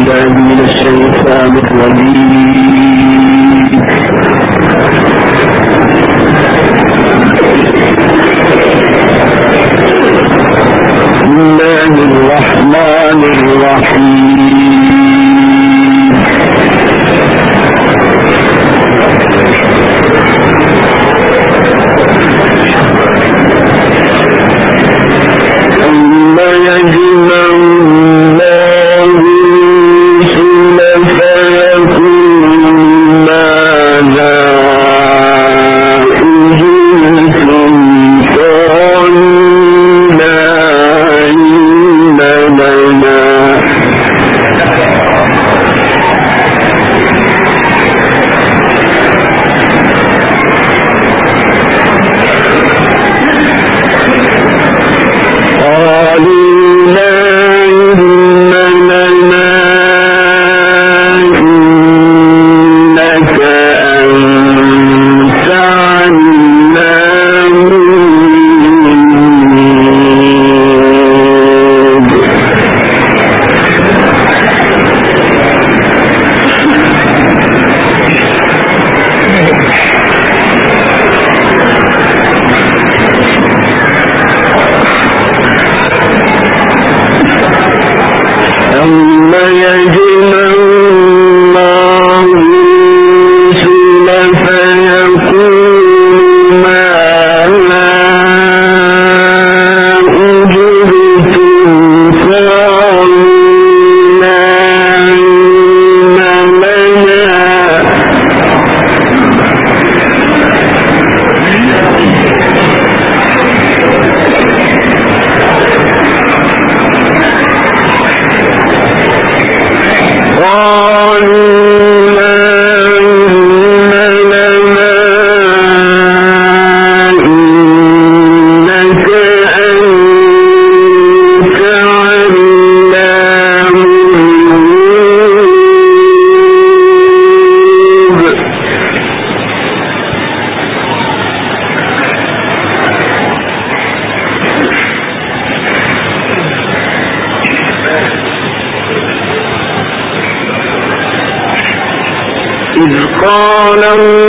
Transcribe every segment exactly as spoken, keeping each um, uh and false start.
قال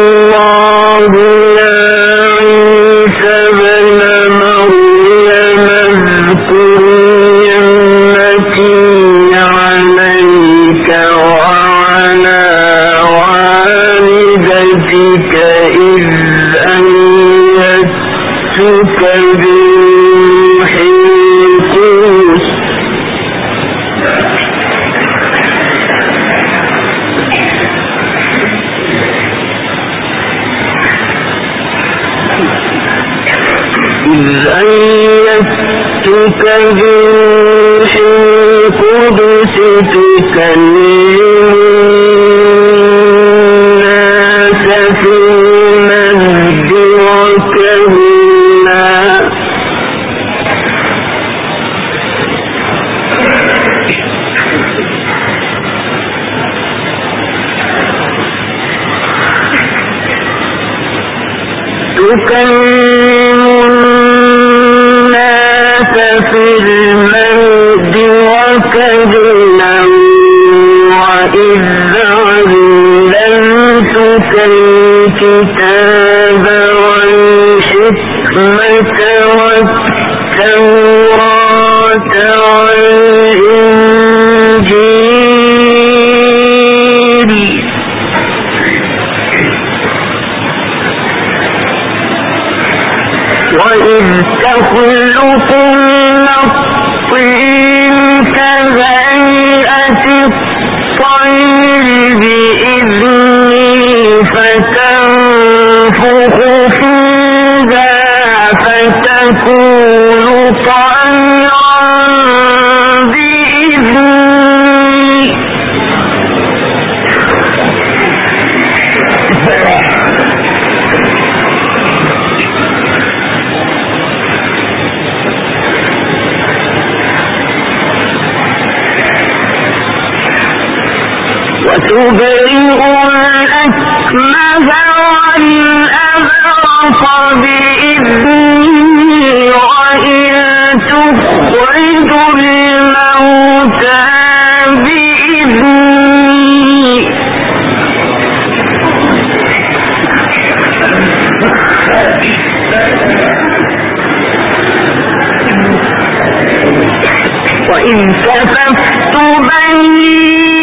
الله يا عيسى ابن مريم اذكر نعمتي عليك وعلى والدتك إذ أيدتك بروح القدس إذ أيدتك بروح القدس تكلم الناس في المهد وكهلا تكلم الناس في المهد وكهلا وإذ علمتك الكتاب والحكمة والتوراة والإنجيل وإذ تخلق من الطين كهيئة الطير بإذني فتنفخ فيها فتكون طيرا بإذني وتبرئ الأكمه والأبرص بإذني وإن تخرج الموتى بإذني كففت بني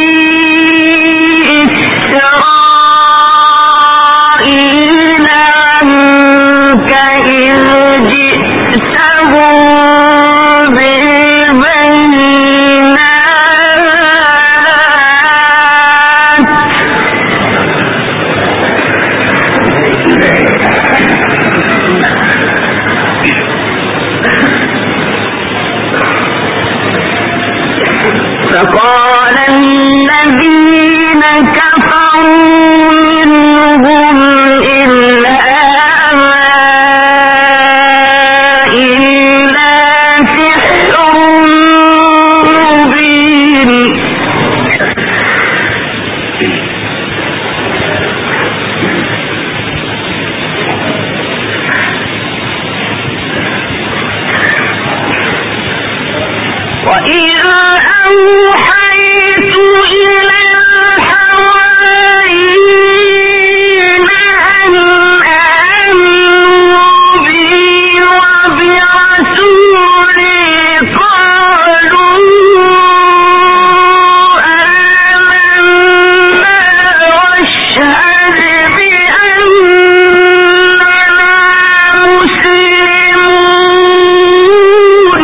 إسرائيل عنك إذ جئتهم فقال الذين كفروا منهم إن هذا إلا سحر مبين وإذا أوحيت إلى الحواريين أن آمنوا بي وبرسولي قالوا آمنا واشهد بأننا مسلمون.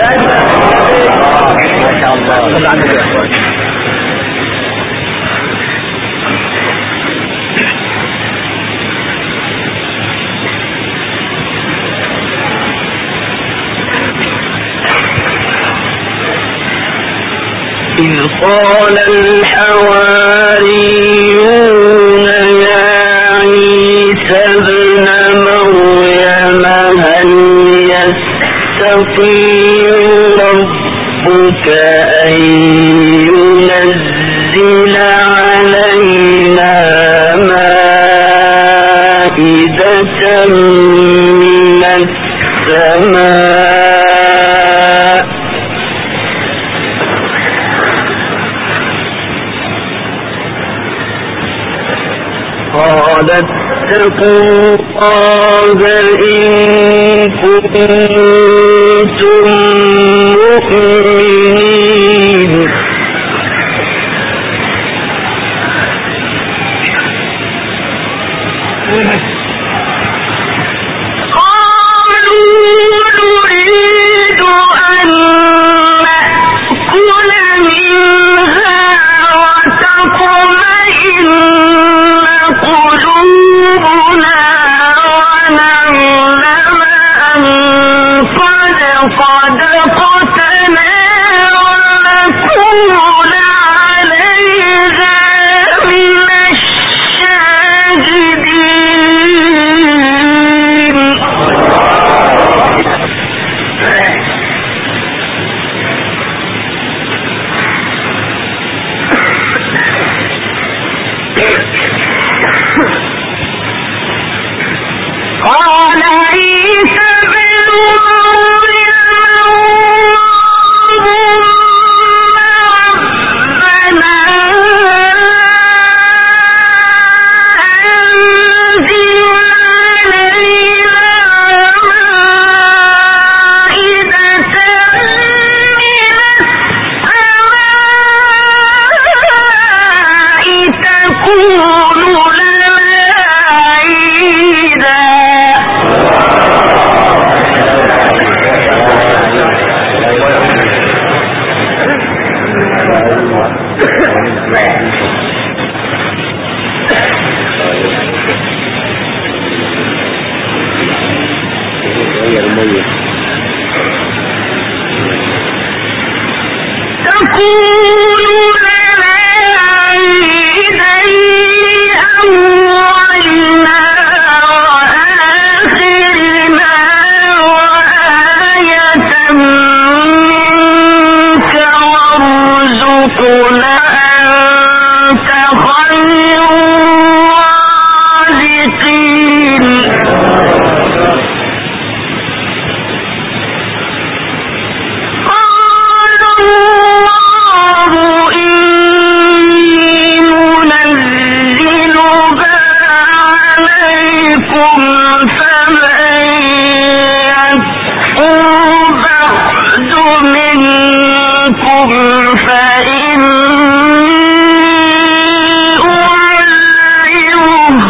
إذ قال الحواريون يا عيسى ابن مريم هل يستطيع ربك أن ينزل علينا مائدة من السماء قال اتقوا الله إن كنتم مؤمنين. لكم فإني أعلمه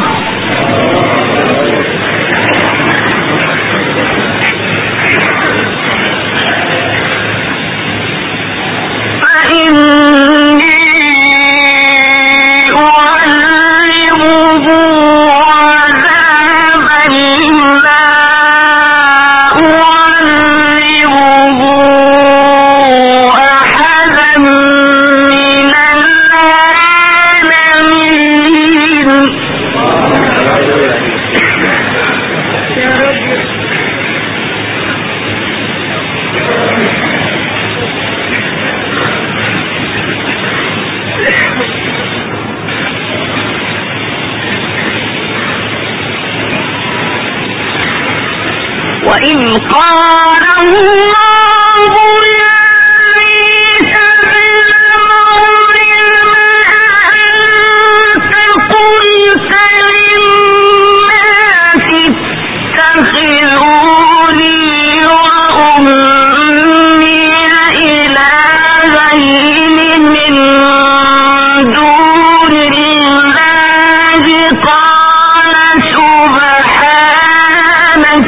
وإن قال الله يا عيسى ابن مريم أأنت قلت للناس اتخذوني وأمي إلهين من دون الله قال سبحانك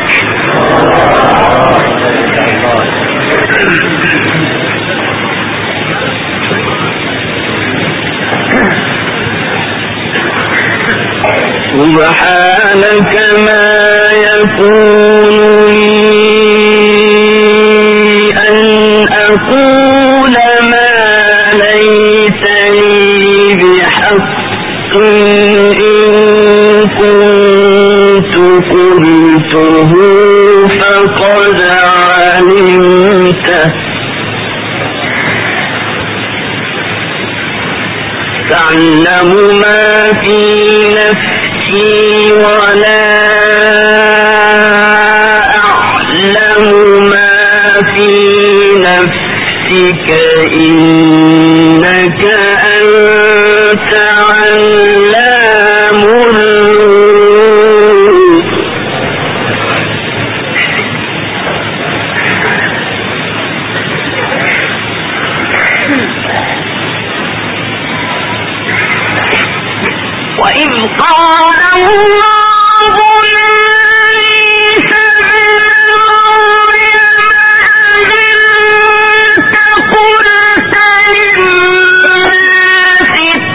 سبحانك ما يكون لي أن أقول ما ليس لي بحق إن كنت قلته فقد علمته تعلم ما في نفسي ولا أعلم ما في نفسك إنك أنت علام الغيوب وإذ قال الله يا عيسى ابن مريم أأنت قلت للناس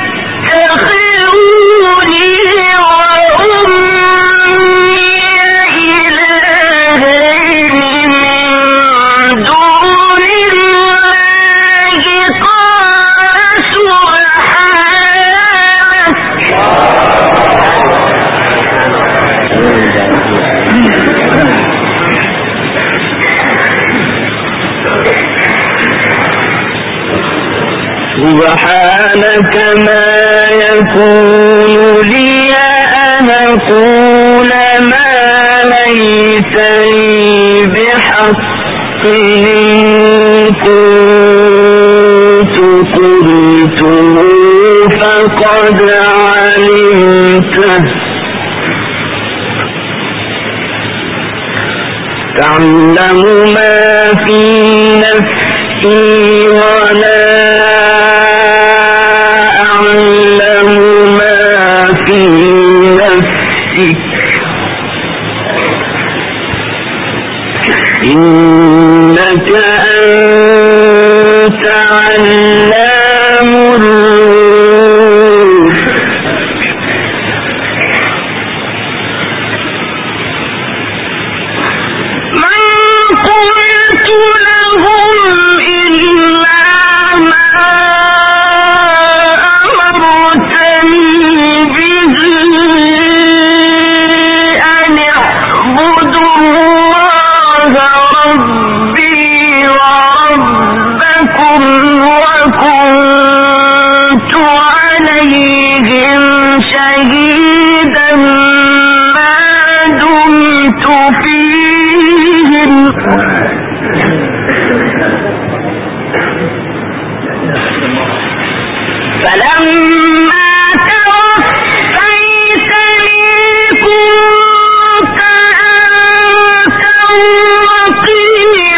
اتخذوني وأمي إلهين من دون الله قال سبحانك ما يكون لي أن أقول ما ليس لي بحق إن كنت قلته فقد علمته تعلم ما في نفسي ولا أعلم ما في نفسك إنك أنت علام الغيوب من قلت لهم إلا ما أمرتني به أن اعبدوا الله ربي وربكم وكنت عليهم شهيدا ما دمت فيهم فلما توفيتني كنت أنت الرقيب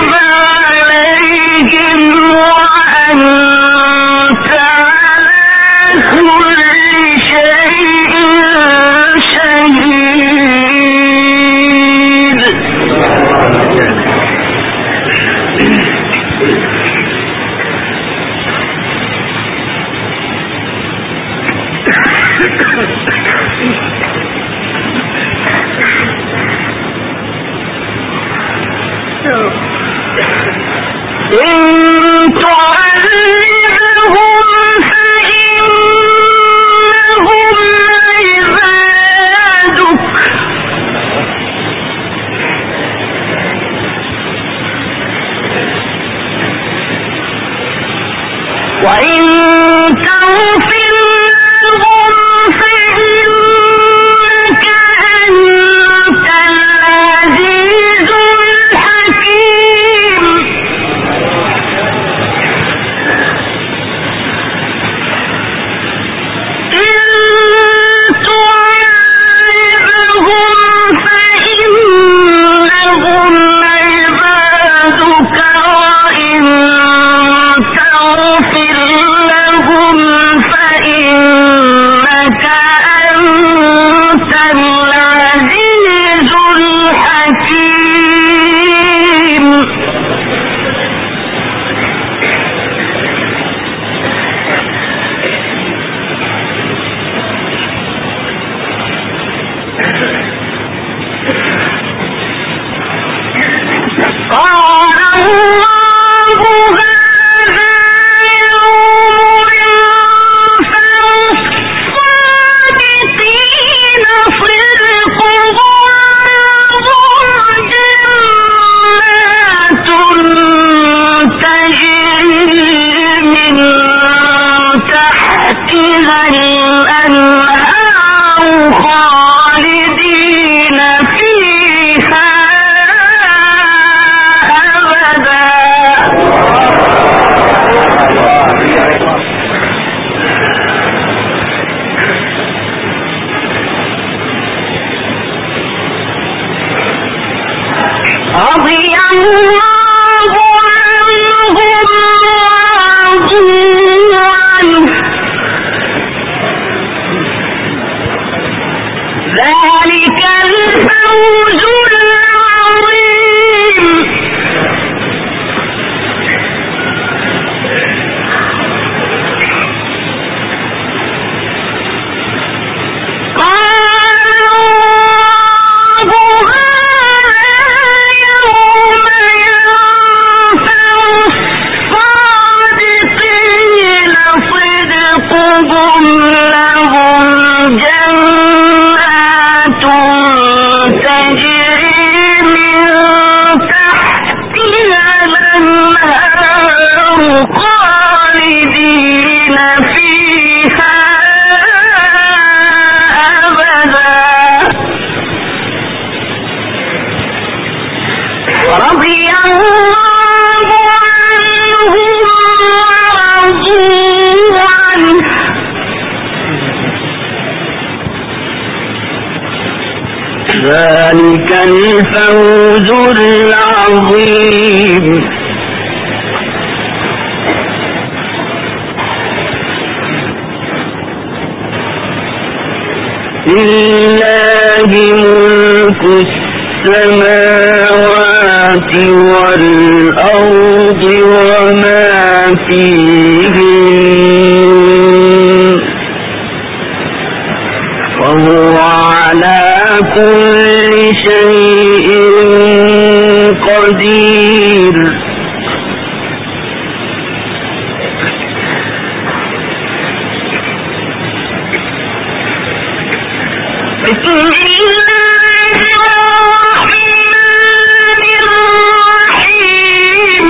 ذلك الفوز العظيم. لله ملك السماوات والأرض وما فيهن وهو على كل شيء قدير. بسم الله الرحمن الرحيم.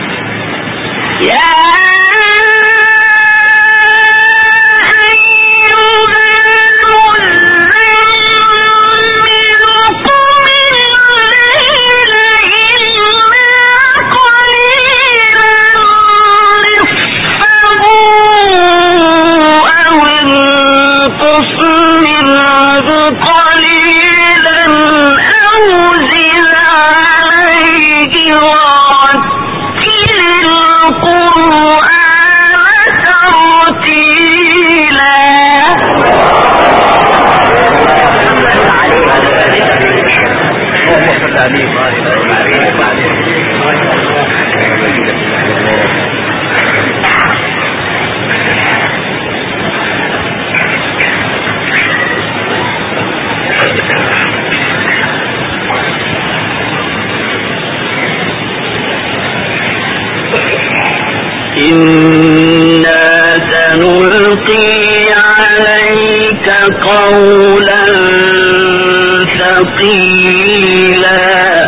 يا أيها إنا سنلقي عليك قولا ثقيلا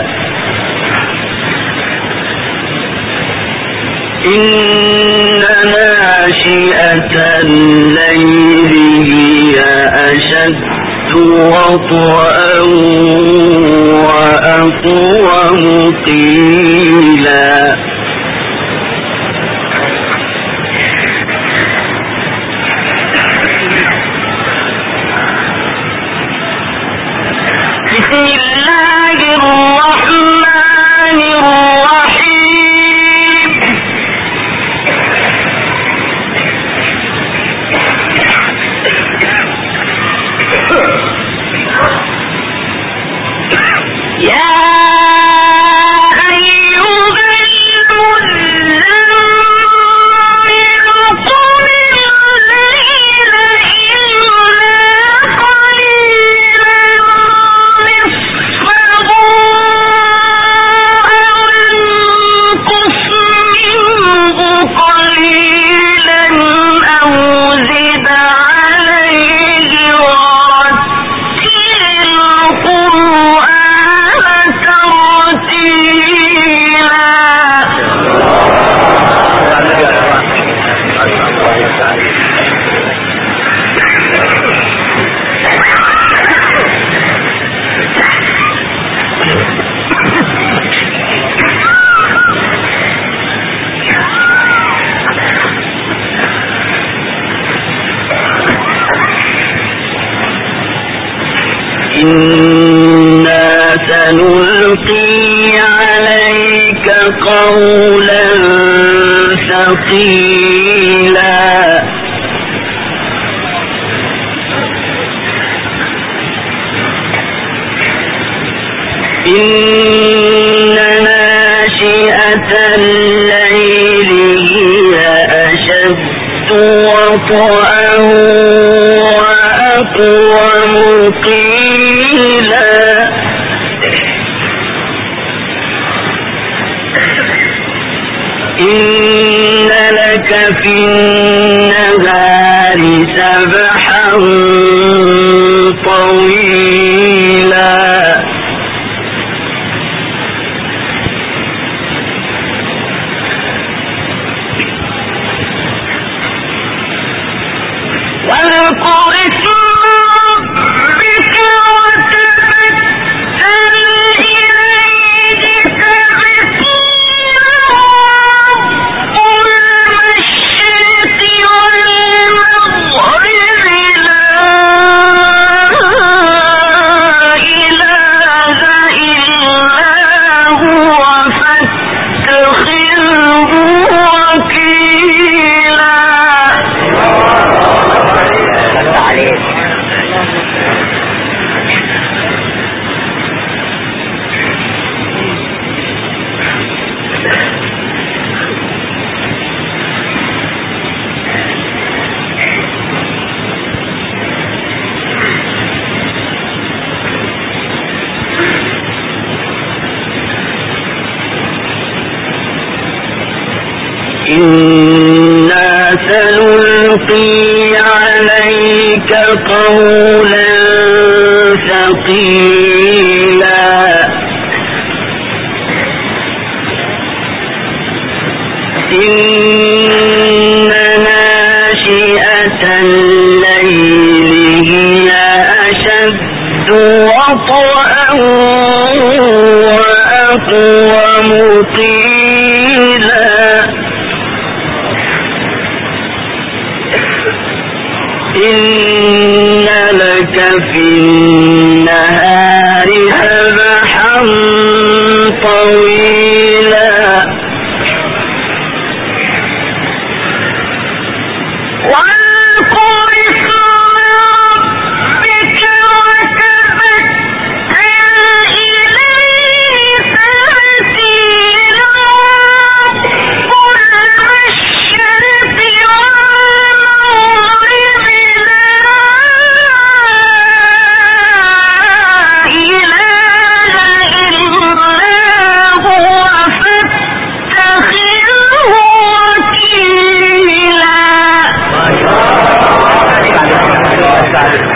إن ناشئة الليل هي أشد وطئا وأقوم قيلا بسم الله الرحمن الرحيم يا إنا سنلقي عليك قولا ثقيلا إن ناشئة الليل هي أشد وطئا وأقوم قيلا إن لك في النهار سبحا طويلا واذكر اسم ربك وتبتل إليه تبتيلا رب المشرق والمغرب لا إله إلا هو فاتخذه وكيلا. إنا سنلقي عليك قولا ثقيلا إن ناشئة الليل هي أشد وطئا وأقوم قيلا إن لك في النهار سبحا طويلا واذكر اسم ربك وتبتل إليه تبتيلا رب المشرق والمغرب لا إله تعرف